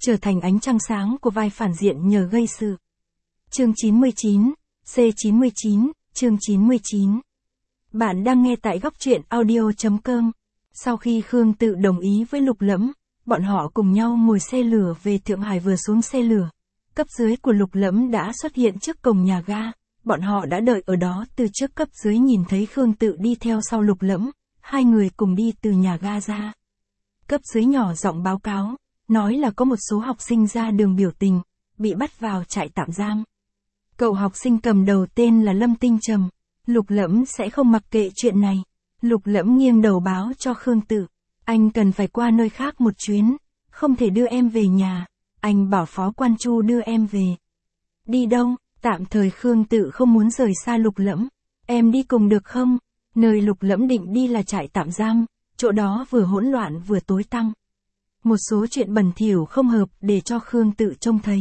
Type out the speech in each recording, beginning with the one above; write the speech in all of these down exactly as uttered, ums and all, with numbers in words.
trở thành ánh trăng sáng của vai phản diện nhờ gây sự. Chương chín mươi chín, C chín mươi chín, chương chín mươi chín. Bạn đang nghe tại góc truyện audio chấm com. Sau khi Khương Tự đồng ý với Lục Lẫm, bọn họ cùng nhau ngồi xe lửa về Thượng Hải. Vừa xuống xe lửa, cấp dưới của Lục Lẫm đã xuất hiện trước cổng nhà ga. Bọn họ đã đợi ở đó từ trước. Cấp dưới nhìn thấy Khương Tự đi theo sau Lục Lẫm, hai người cùng đi từ nhà ga ra. Cấp dưới nhỏ giọng báo cáo, nói là có một số học sinh ra đường biểu tình, bị bắt vào trại tạm giam. Cậu học sinh cầm đầu tên là Lâm Tinh Trầm. Lục Lẫm sẽ không mặc kệ chuyện này. Lục Lẫm nghiêng đầu báo cho Khương Tự, anh cần phải qua nơi khác một chuyến, không thể đưa em về nhà, anh bảo Phó Quan Chu đưa em về. Đi đâu? Tạm thời Khương Tự không muốn rời xa Lục Lẫm. Em đi cùng được không? Nơi Lục Lẫm định đi là trại tạm giam, chỗ đó vừa hỗn loạn vừa tối tăm. Một số chuyện bẩn thỉu không hợp để cho Khương Tự trông thấy.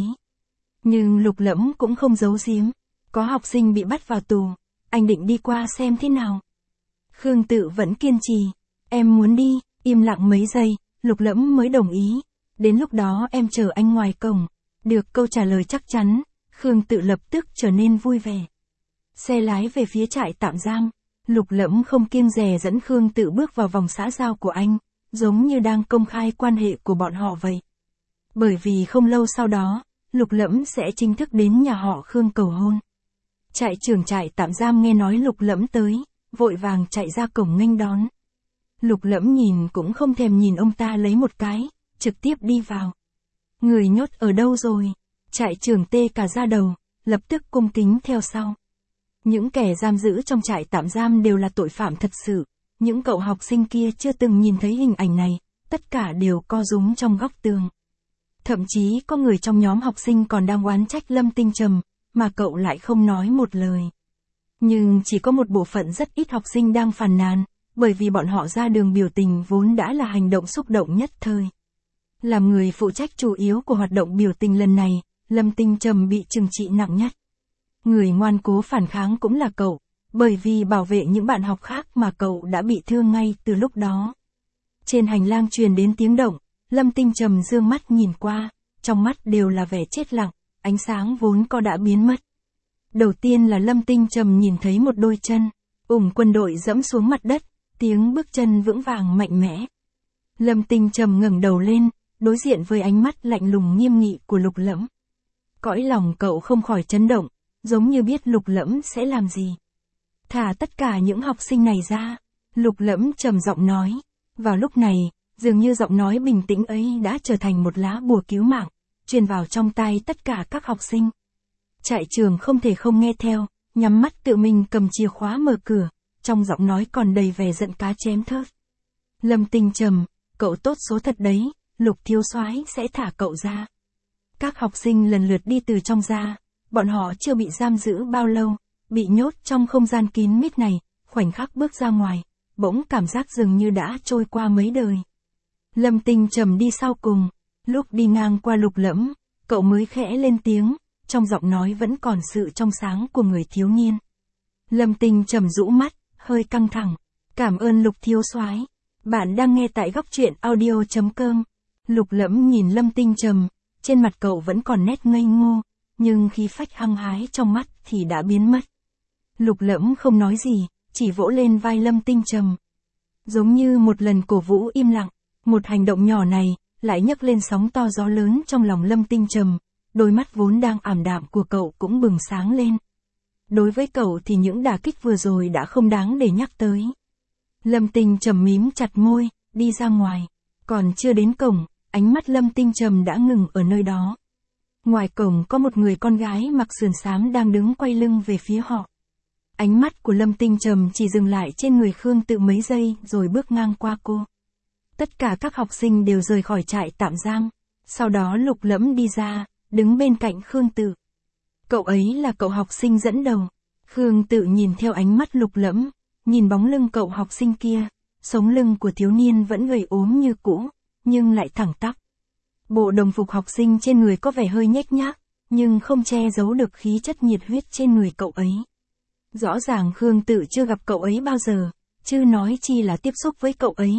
Nhưng Lục Lẫm cũng không giấu giếm, có học sinh bị bắt vào tù, anh định đi qua xem thế nào. Khương Tự vẫn kiên trì, em muốn đi. Im lặng mấy giây, Lục Lẫm mới đồng ý. Đến lúc đó em chờ anh ngoài cổng. Được câu trả lời chắc chắn, Khương Tự lập tức trở nên vui vẻ. Xe lái về phía trại tạm giam, Lục Lẫm không kiêng dè dẫn Khương Tự bước vào vòng xã giao của anh, giống như đang công khai quan hệ của bọn họ vậy. Bởi vì không lâu sau đó, Lục Lẫm sẽ chính thức đến nhà họ Khương cầu hôn. Trại trưởng trại tạm giam nghe nói Lục Lẫm tới, vội vàng chạy ra cổng nghênh đón. Lục Lẫm nhìn cũng không thèm nhìn ông ta lấy một cái, trực tiếp đi vào. Người nhốt ở đâu rồi? Trại trưởng tê cả da đầu, lập tức cung kính theo sau. Những kẻ giam giữ trong trại tạm giam đều là tội phạm thật sự. Những cậu học sinh kia chưa từng nhìn thấy hình ảnh này, tất cả đều co rúm trong góc tường. Thậm chí có người trong nhóm học sinh còn đang oán trách Lâm Tinh Trầm, mà cậu lại không nói một lời. Nhưng chỉ có một bộ phận rất ít học sinh đang phàn nàn, bởi vì bọn họ ra đường biểu tình vốn đã là hành động xúc động nhất thời. Làm người phụ trách chủ yếu của hoạt động biểu tình lần này, Lâm Tinh Trầm bị trừng trị nặng nhất. Người ngoan cố phản kháng cũng là cậu, bởi vì bảo vệ những bạn học khác mà cậu đã bị thương ngay từ lúc đó. Trên hành lang truyền đến tiếng động, Lâm Tinh Trầm dương mắt nhìn qua, trong mắt đều là vẻ chết lặng, ánh sáng vốn có đã biến mất. Đầu tiên là Lâm Tinh Trầm nhìn thấy một đôi chân, ủng quân đội dẫm xuống mặt đất, tiếng bước chân vững vàng mạnh mẽ. Lâm Tinh Trầm ngẩng đầu lên, đối diện với ánh mắt lạnh lùng nghiêm nghị của Lục Lẫm. Cõi lòng cậu không khỏi chấn động, giống như biết Lục Lẫm sẽ làm gì. Thả tất cả những học sinh này ra, Lục Lẫm trầm giọng nói. Vào lúc này, dường như giọng nói bình tĩnh ấy đã trở thành một lá bùa cứu mạng, truyền vào trong tai tất cả các học sinh. Trại trưởng không thể không nghe theo, nhắm mắt tự mình cầm chìa khóa mở cửa, trong giọng nói còn đầy vẻ giận cá chém thớt. Lâm Tinh Trầm, cậu tốt số thật đấy, Lục thiếu soái sẽ thả cậu ra. Các học sinh lần lượt đi từ trong ra, bọn họ chưa bị giam giữ bao lâu, bị nhốt trong không gian kín mít này, khoảnh khắc bước ra ngoài, bỗng cảm giác dường như đã trôi qua mấy đời. Lâm Tinh Trầm đi sau cùng, lúc đi ngang qua Lục Lẫm, cậu mới khẽ lên tiếng, trong giọng nói vẫn còn sự trong sáng của người thiếu niên. Lâm Tinh Trầm rũ mắt, hơi căng thẳng. Cảm ơn Lục thiếu soái. Bạn đang nghe tại góc truyện audio chấm com. Lục Lẫm nhìn Lâm Tinh Trầm, trên mặt cậu vẫn còn nét ngây ngô, nhưng khí phách hăng hái trong mắt thì đã biến mất. Lục Lẫm không nói gì, chỉ vỗ lên vai Lâm Tinh Trầm. Giống như một lần cổ vũ im lặng, một hành động nhỏ này lại nhấc lên sóng to gió lớn trong lòng Lâm Tinh Trầm, đôi mắt vốn đang ảm đạm của cậu cũng bừng sáng lên. Đối với cậu thì những đả kích vừa rồi đã không đáng để nhắc tới. Lâm Tinh Trầm mím chặt môi, đi ra ngoài. Còn chưa đến cổng, ánh mắt Lâm Tinh Trầm đã ngừng ở nơi đó. Ngoài cổng có một người con gái mặc sườn xám đang đứng quay lưng về phía họ. Ánh mắt của Lâm Tinh Trầm chỉ dừng lại trên người Khương Tự mấy giây rồi bước ngang qua cô. Tất cả các học sinh đều rời khỏi trại tạm giam. Sau đó Lục Lẫm đi ra, đứng bên cạnh Khương Tự. Cậu ấy là cậu học sinh dẫn đầu. Khương Tự nhìn theo ánh mắt Lục Lẫm, nhìn bóng lưng cậu học sinh kia, sống lưng của thiếu niên vẫn gầy ốm như cũ, nhưng lại thẳng tắp. Bộ đồng phục học sinh trên người có vẻ hơi nhếch nhác, nhưng không che giấu được khí chất nhiệt huyết trên người cậu ấy. Rõ ràng Khương Tự chưa gặp cậu ấy bao giờ, chứ nói chi là tiếp xúc với cậu ấy.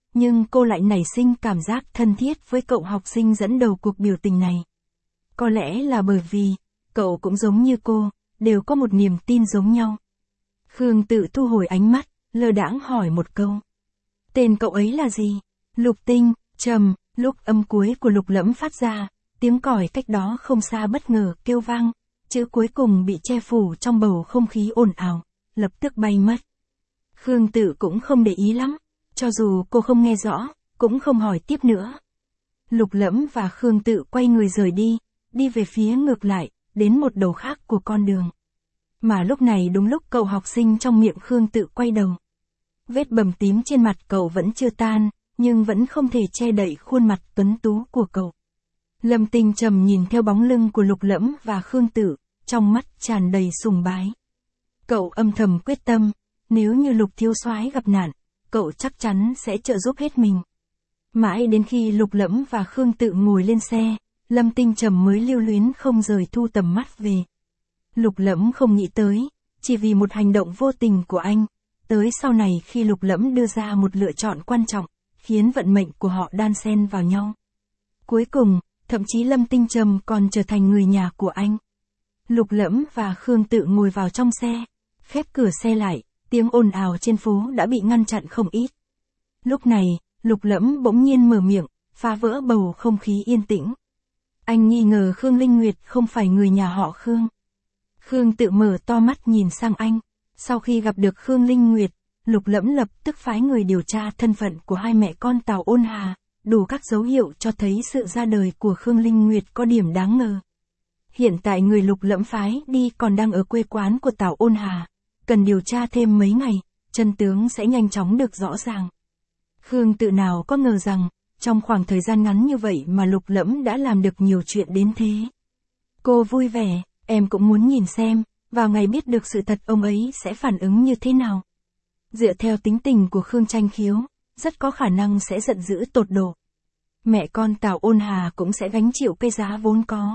nhưng cô lại nảy sinh cảm giác thân thiết với cậu học sinh dẫn đầu cuộc biểu tình này. Có lẽ là bởi vì, cậu cũng giống như cô, đều có một niềm tin giống nhau. Khương Tự thu hồi ánh mắt, lơ đãng hỏi một câu. Tên cậu ấy là gì? Lục Tinh. Trầm, lúc âm cuối của Lục Lẫm phát ra, tiếng còi cách đó không xa bất ngờ kêu vang, chữ cuối cùng bị che phủ trong bầu không khí ồn ào, lập tức bay mất. Khương Tự cũng không để ý lắm, cho dù cô không nghe rõ, cũng không hỏi tiếp nữa. Lục Lẫm và Khương Tự quay người rời đi, đi về phía ngược lại, đến một đầu khác của con đường. Mà lúc này đúng lúc cậu học sinh trong miệng Khương Tự quay đầu. Vết bầm tím trên mặt cậu vẫn chưa tan, nhưng vẫn không thể che đậy khuôn mặt tuấn tú của cậu. Lâm Tinh Trầm nhìn theo bóng lưng của Lục Lẫm và Khương Tự, trong mắt tràn đầy sùng bái. Cậu âm thầm quyết tâm, nếu như Lục thiếu soái gặp nạn, cậu chắc chắn sẽ trợ giúp hết mình. Mãi đến khi Lục Lẫm và Khương Tự ngồi lên xe, Lâm Tinh Trầm mới lưu luyến không rời thu tầm mắt về. Lục Lẫm không nghĩ tới, chỉ vì một hành động vô tình của anh, tới sau này khi Lục Lẫm đưa ra một lựa chọn quan trọng, khiến vận mệnh của họ đan xen vào nhau. Cuối cùng, thậm chí Lâm Tinh Trầm còn trở thành người nhà của anh. Lục Lẫm và Khương Tự ngồi vào trong xe, khép cửa xe lại, tiếng ồn ào trên phố đã bị ngăn chặn không ít. Lúc này, Lục Lẫm bỗng nhiên mở miệng, phá vỡ bầu không khí yên tĩnh. Anh nghi ngờ Khương Linh Nguyệt không phải người nhà họ Khương. Khương Tự mở to mắt nhìn sang anh. Sau khi gặp được Khương Linh Nguyệt, Lục Lẫm lập tức phái người điều tra thân phận của hai mẹ con Tào Ôn Hà, đủ các dấu hiệu cho thấy sự ra đời của Khương Linh Nguyệt có điểm đáng ngờ. Hiện tại người Lục Lẫm phái đi còn đang ở quê quán của Tào Ôn Hà, cần điều tra thêm mấy ngày, chân tướng sẽ nhanh chóng được rõ ràng. Khương Tự nào có ngờ rằng, trong khoảng thời gian ngắn như vậy mà Lục Lẫm đã làm được nhiều chuyện đến thế. Cô vui vẻ, em cũng muốn nhìn xem, vào ngày biết được sự thật ông ấy sẽ phản ứng như thế nào. Dựa theo tính tình của Khương Tranh Khiếu, rất có khả năng sẽ giận dữ tột độ. Mẹ con Tào Ôn Hà cũng sẽ gánh chịu cái giá vốn có.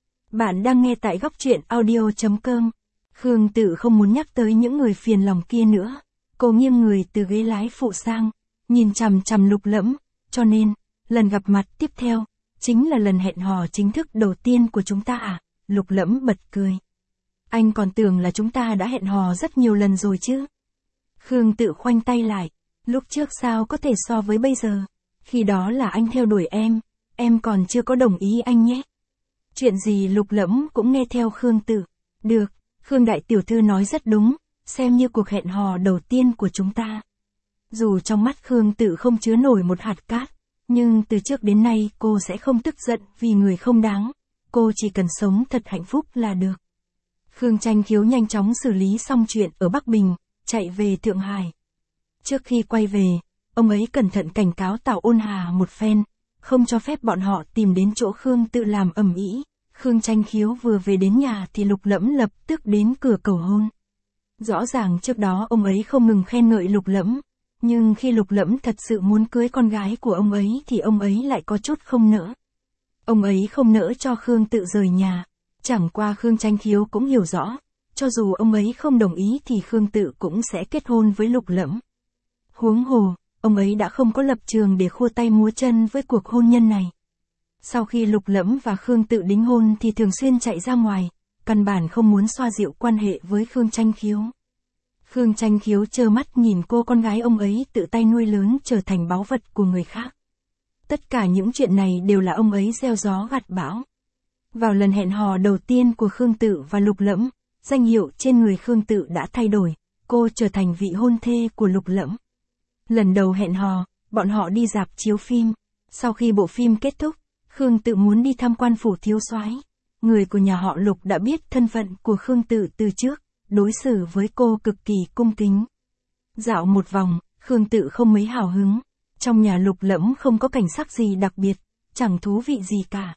Bạn đang nghe tại góc truyện audio chấm com. Khương Tự không muốn nhắc tới những người phiền lòng kia nữa. Cô nghiêng người từ ghế lái phụ sang, nhìn chằm chằm Lục Lẫm, cho nên, lần gặp mặt tiếp theo, chính là lần hẹn hò chính thức đầu tiên của chúng ta à? Lục Lẫm bật cười. Anh còn tưởng là chúng ta đã hẹn hò rất nhiều lần rồi chứ. Khương Tự khoanh tay lại, lúc trước sao có thể so với bây giờ, khi đó là anh theo đuổi em, em còn chưa có đồng ý anh nhé. Chuyện gì Lục Lẫm cũng nghe theo Khương Tự. Được, Khương đại tiểu thư nói rất đúng, xem như cuộc hẹn hò đầu tiên của chúng ta. Dù trong mắt Khương Tự không chứa nổi một hạt cát, nhưng từ trước đến nay cô sẽ không tức giận vì người không đáng, cô chỉ cần sống thật hạnh phúc là được. Khương Tranh Khiếu nhanh chóng xử lý xong chuyện ở Bắc Bình, chạy về Thượng Hải. Trước khi quay về, ông ấy cẩn thận cảnh cáo Tào Ôn Hà một phen, không cho phép bọn họ tìm đến chỗ Khương Tự làm ầm ĩ. Khương Tranh Khiếu vừa về đến nhà thì Lục Lẫm lập tức đến cửa cầu hôn. Rõ ràng trước đó ông ấy không ngừng khen ngợi Lục Lẫm, nhưng khi Lục Lẫm thật sự muốn cưới con gái của ông ấy thì ông ấy lại có chút không nỡ. Ông ấy không nỡ cho Khương Tự rời nhà, chẳng qua Khương Tranh Khiếu cũng hiểu rõ, cho dù ông ấy không đồng ý thì Khương Tự cũng sẽ kết hôn với Lục Lẫm. Huống hồ, ông ấy đã không có lập trường để khua tay múa chân với cuộc hôn nhân này. Sau khi Lục Lẫm và Khương Tự đính hôn thì thường xuyên chạy ra ngoài, căn bản không muốn xoa dịu quan hệ với Khương Tranh Khiếu. Khương Tranh Khiếu trơ mắt nhìn cô con gái ông ấy tự tay nuôi lớn trở thành báu vật của người khác. Tất cả những chuyện này đều là ông ấy gieo gió gặt bão. Vào lần hẹn hò đầu tiên của Khương Tự và Lục Lẫm, danh hiệu trên người Khương Tự đã thay đổi, cô trở thành vị hôn thê của Lục Lẫm. Lần đầu hẹn hò, bọn họ đi rạp chiếu phim. Sau khi bộ phim kết thúc, Khương Tự muốn đi tham quan phủ thiếu soái. Người của nhà họ Lục đã biết thân phận của Khương Tự từ trước, đối xử với cô cực kỳ cung kính. Dạo một vòng, Khương Tự không mấy hào hứng. Trong nhà Lục Lẫm không có cảnh sắc gì đặc biệt, chẳng thú vị gì cả.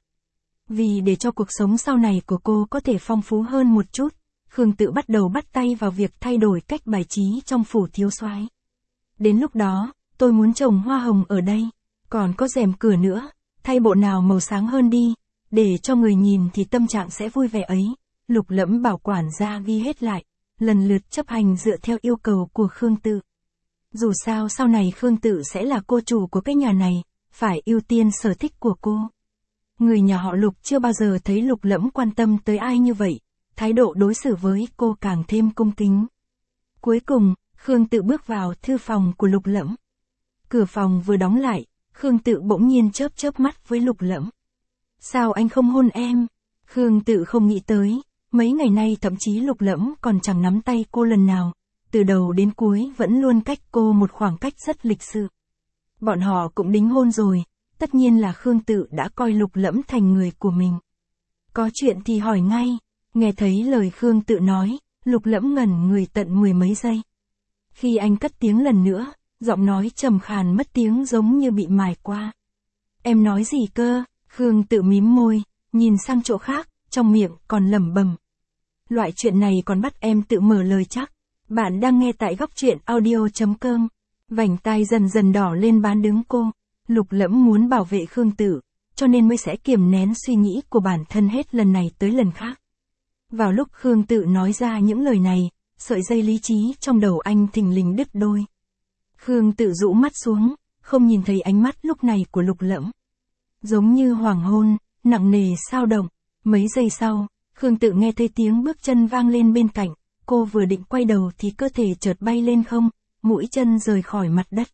Vì để cho cuộc sống sau này của cô có thể phong phú hơn một chút, Khương Tự bắt đầu bắt tay vào việc thay đổi cách bài trí trong phủ thiếu soái. Đến lúc đó, tôi muốn trồng hoa hồng ở đây, còn có rèm cửa nữa, thay bộ nào màu sáng hơn đi, để cho người nhìn thì tâm trạng sẽ vui vẻ ấy. Lục Lẫm bảo quản gia ghi hết lại, lần lượt chấp hành dựa theo yêu cầu của Khương Tự. Dù sao sau này Khương Tự sẽ là cô chủ của cái nhà này, phải ưu tiên sở thích của cô. Người nhà họ Lục chưa bao giờ thấy Lục Lẫm quan tâm tới ai như vậy, thái độ đối xử với cô càng thêm cung kính. Cuối cùng, Khương Tự bước vào thư phòng của Lục Lẫm. Cửa phòng vừa đóng lại, Khương Tự bỗng nhiên chớp chớp mắt với Lục Lẫm. Sao anh không hôn em? Khương Tự không nghĩ tới, mấy ngày nay thậm chí Lục Lẫm còn chẳng nắm tay cô lần nào, từ đầu đến cuối vẫn luôn cách cô một khoảng cách rất lịch sự. Bọn họ cũng đính hôn rồi, tất nhiên là Khương Tự đã coi Lục Lẫm thành người của mình. Có chuyện thì hỏi ngay, nghe thấy lời Khương Tự nói, Lục Lẫm ngẩn người tận mười mấy giây. Khi anh cất tiếng lần nữa, giọng nói trầm khàn mất tiếng giống như bị mài qua. Em nói gì cơ? Khương Tự mím môi, nhìn sang chỗ khác, trong miệng còn lẩm bẩm. Loại chuyện này còn bắt em tự mở lời chắc. Bạn đang nghe tại góc truyện audio chấm com. Vành tai dần dần đỏ lên bán đứng cô. Lục Lẫm muốn bảo vệ Khương Tự, cho nên mới sẽ kiềm nén suy nghĩ của bản thân hết lần này tới lần khác. Vào lúc Khương Tự nói ra những lời này, sợi dây lý trí trong đầu anh thình lình đứt đôi. Khương Tự rũ mắt xuống, không nhìn thấy ánh mắt lúc này của Lục Lẫm. Giống như hoàng hôn, nặng nề sao động. Mấy giây sau, Khương Tự nghe thấy tiếng bước chân vang lên bên cạnh, cô vừa định quay đầu thì cơ thể chợt bay lên không, mũi chân rời khỏi mặt đất.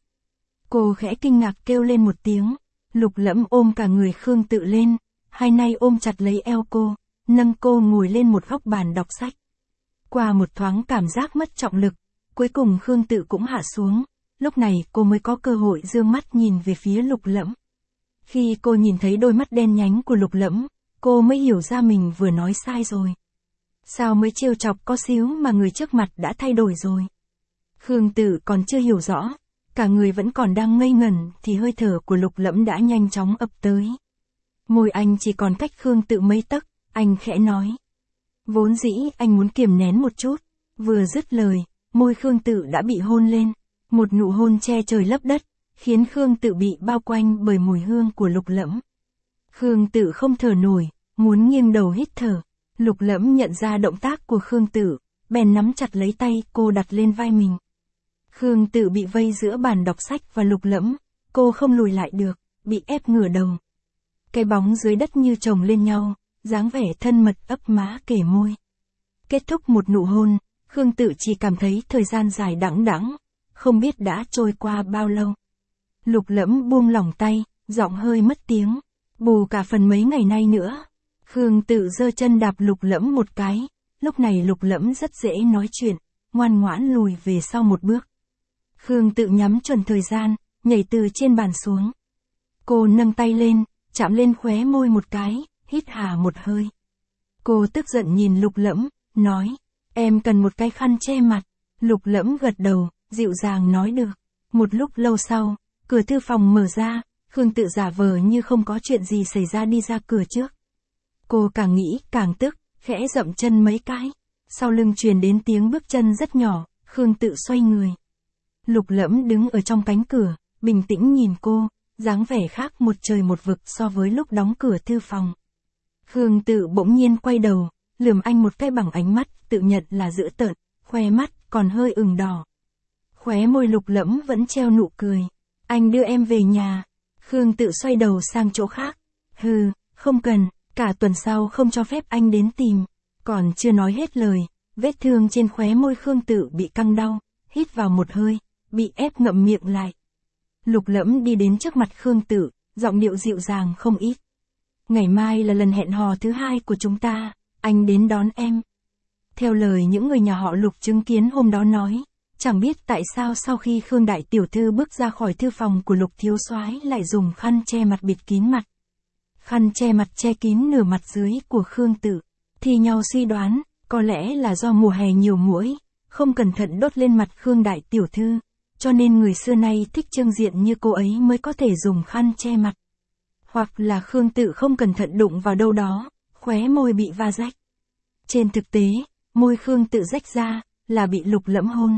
Cô khẽ kinh ngạc kêu lên một tiếng, Lục Lẫm ôm cả người Khương Tự lên, hai nay ôm chặt lấy eo cô, nâng cô ngồi lên một góc bàn đọc sách. Qua một thoáng cảm giác mất trọng lực, cuối cùng Khương Tự cũng hạ xuống, lúc này cô mới có cơ hội dương mắt nhìn về phía Lục Lẫm. Khi cô nhìn thấy đôi mắt đen nhánh của Lục Lẫm, cô mới hiểu ra mình vừa nói sai rồi. Sao mới trêu chọc có xíu mà người trước mặt đã thay đổi rồi. Khương Tự còn chưa hiểu rõ, cả người vẫn còn đang ngây ngẩn thì hơi thở của Lục Lẫm đã nhanh chóng ập tới. Môi anh chỉ còn cách Khương Tự mấy tấc, anh khẽ nói. Vốn dĩ anh muốn kiềm nén một chút, vừa dứt lời, môi Khương Tự đã bị hôn lên, một nụ hôn che trời lấp đất, khiến Khương Tự bị bao quanh bởi mùi hương của Lục Lẫm. Khương Tự không thở nổi, muốn nghiêng đầu hít thở. Lục Lẫm nhận ra động tác của Khương Tự, bèn nắm chặt lấy tay cô đặt lên vai mình. Khương Tự bị vây giữa bàn đọc sách và Lục Lẫm, cô không lùi lại được, bị ép ngửa đầu. Cái bóng dưới đất như chồng lên nhau, dáng vẻ thân mật ấp má kể môi. Kết thúc một nụ hôn, Khương Tự chỉ cảm thấy thời gian dài đẵng đẵng, không biết đã trôi qua bao lâu. Lục Lẫm buông lỏng tay, giọng hơi mất tiếng, bù cả phần mấy ngày nay nữa. Khương Tự giơ chân đạp Lục Lẫm một cái, lúc này Lục Lẫm rất dễ nói chuyện, ngoan ngoãn lùi về sau một bước. Khương Tự nhắm chuẩn thời gian, nhảy từ trên bàn xuống. Cô nâng tay lên, chạm lên khóe môi một cái, hít hà một hơi. Cô tức giận nhìn Lục Lẫm, nói, em cần một cái khăn che mặt. Lục Lẫm gật đầu, dịu dàng nói được. Một lúc lâu sau, cửa thư phòng mở ra, Khương Tự giả vờ như không có chuyện gì xảy ra đi ra cửa trước. Cô càng nghĩ càng tức, khẽ dậm chân mấy cái. Sau lưng truyền đến tiếng bước chân rất nhỏ, Khương Tự xoay người. Lục Lẫm đứng ở trong cánh cửa, bình tĩnh nhìn cô, dáng vẻ khác một trời một vực so với lúc đóng cửa thư phòng. Khương Tự bỗng nhiên quay đầu, lườm anh một cái bằng ánh mắt tự nhận là dữ tợn, khoe mắt còn hơi ửng đỏ. Khóe môi Lục Lẫm vẫn treo nụ cười. Anh đưa em về nhà. Khương Tự xoay đầu sang chỗ khác. Hừ, không cần, cả tuần sau không cho phép anh đến tìm. Còn chưa nói hết lời, vết thương trên khóe môi Khương Tự bị căng đau, hít vào một hơi, bị ép ngậm miệng lại. Lục Lẫm đi đến trước mặt Khương Tự, giọng điệu dịu dàng không ít. Ngày mai là lần hẹn hò thứ hai của chúng ta, anh đến đón em. Theo lời những người nhà họ Lục chứng kiến hôm đó nói, chẳng biết tại sao sau khi Khương đại tiểu thư bước ra khỏi thư phòng của Lục thiếu soái lại dùng khăn che mặt bịt kín mặt. Khăn che mặt che kín nửa mặt dưới của Khương Tự, thì nhau suy đoán, có lẽ là do mùa hè nhiều muỗi, không cẩn thận đốt lên mặt Khương đại tiểu thư, cho nên người xưa nay thích trưng diện như cô ấy mới có thể dùng khăn che mặt. Hoặc là Khương Tự không cẩn thận đụng vào đâu đó, khóe môi bị va rách. Trên thực tế, môi Khương Tự rách ra, là bị Lục Lẫm hôn.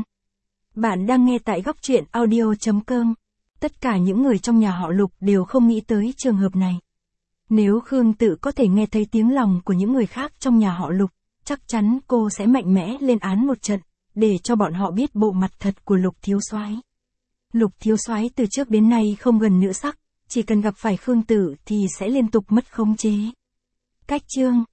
Bạn đang nghe tại góc truyện audio chấm com. Tất cả những người trong nhà họ Lục đều không nghĩ tới trường hợp này. Nếu Khương Tự có thể nghe thấy tiếng lòng của những người khác trong nhà họ Lục, chắc chắn cô sẽ mạnh mẽ lên án một trận, để cho bọn họ biết bộ mặt thật của Lục thiếu soái. Lục thiếu soái từ trước đến nay không gần nữ sắc, chỉ cần gặp phải Khương Tử thì sẽ liên tục mất khống chế. Cách chương